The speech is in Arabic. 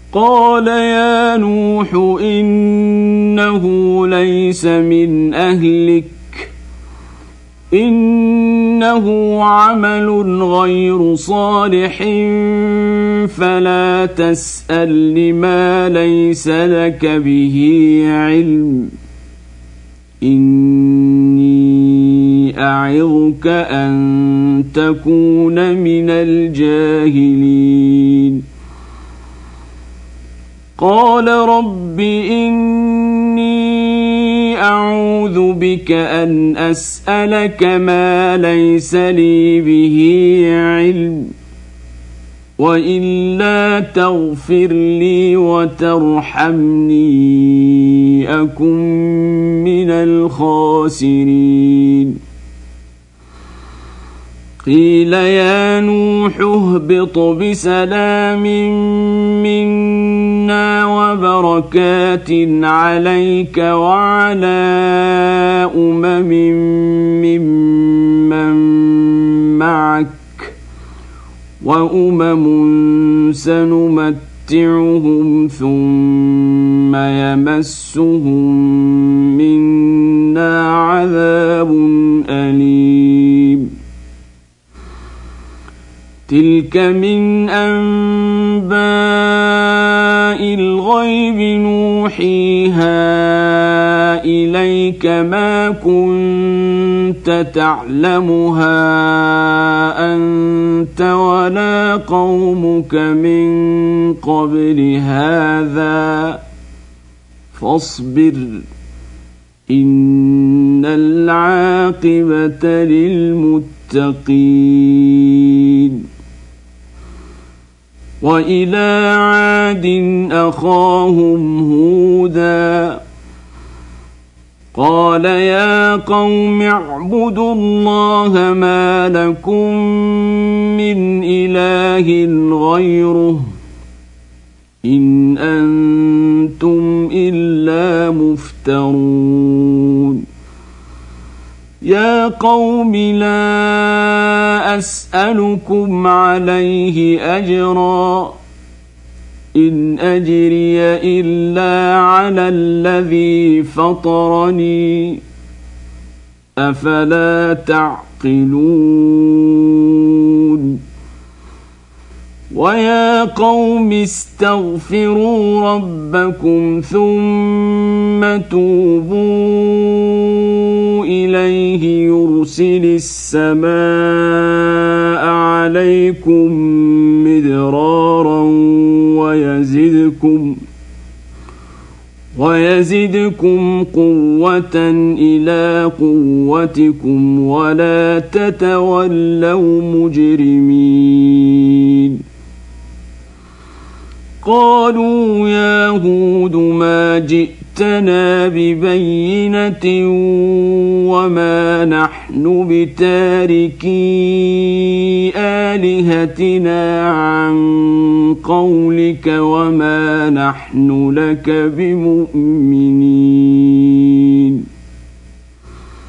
قال يا نوح إنه ليس من أهلك إنه عمل غير صالح فلا تسألني ما ليس لك به علم إني أعظك أن تكون من الجاهلين قال رب إني أعوذ بك أن أسألك ما ليس لي به علم وإلا تغفر لي وترحمني أكن من الخاسرين قيل يا نوح اهبط بسلام منا وبركات عليك وعلى أمم ممن معك وأمم سنمتعهم ثم يمسهم منا عذاب أليم تلك من أنباء الغيب نوحيها إليك ما كنت تعلمها أنت ولا قومك من قبل هذا فاصبر إن العاقبة للمتقين وإلى عاد أخاهم هودا قال يا قوم اعبدوا الله ما لكم من إله غيره إن أنتم إلا مفترون يا قوم لا أسألكم عليه أجرا إن أجري إلا على الذي فطرني أفلا تعقلون ويا قوم استغفروا ربكم ثم توبوا إليه يرسل السماء عليكم مدرارا ويزدكم قوة إلى قوتكم ولا تتولوا مجرمين قالوا يا هود ما جئتنا ببينة وما نحن بتاركي آلهتنا عن قولك وما نحن لك بمؤمنين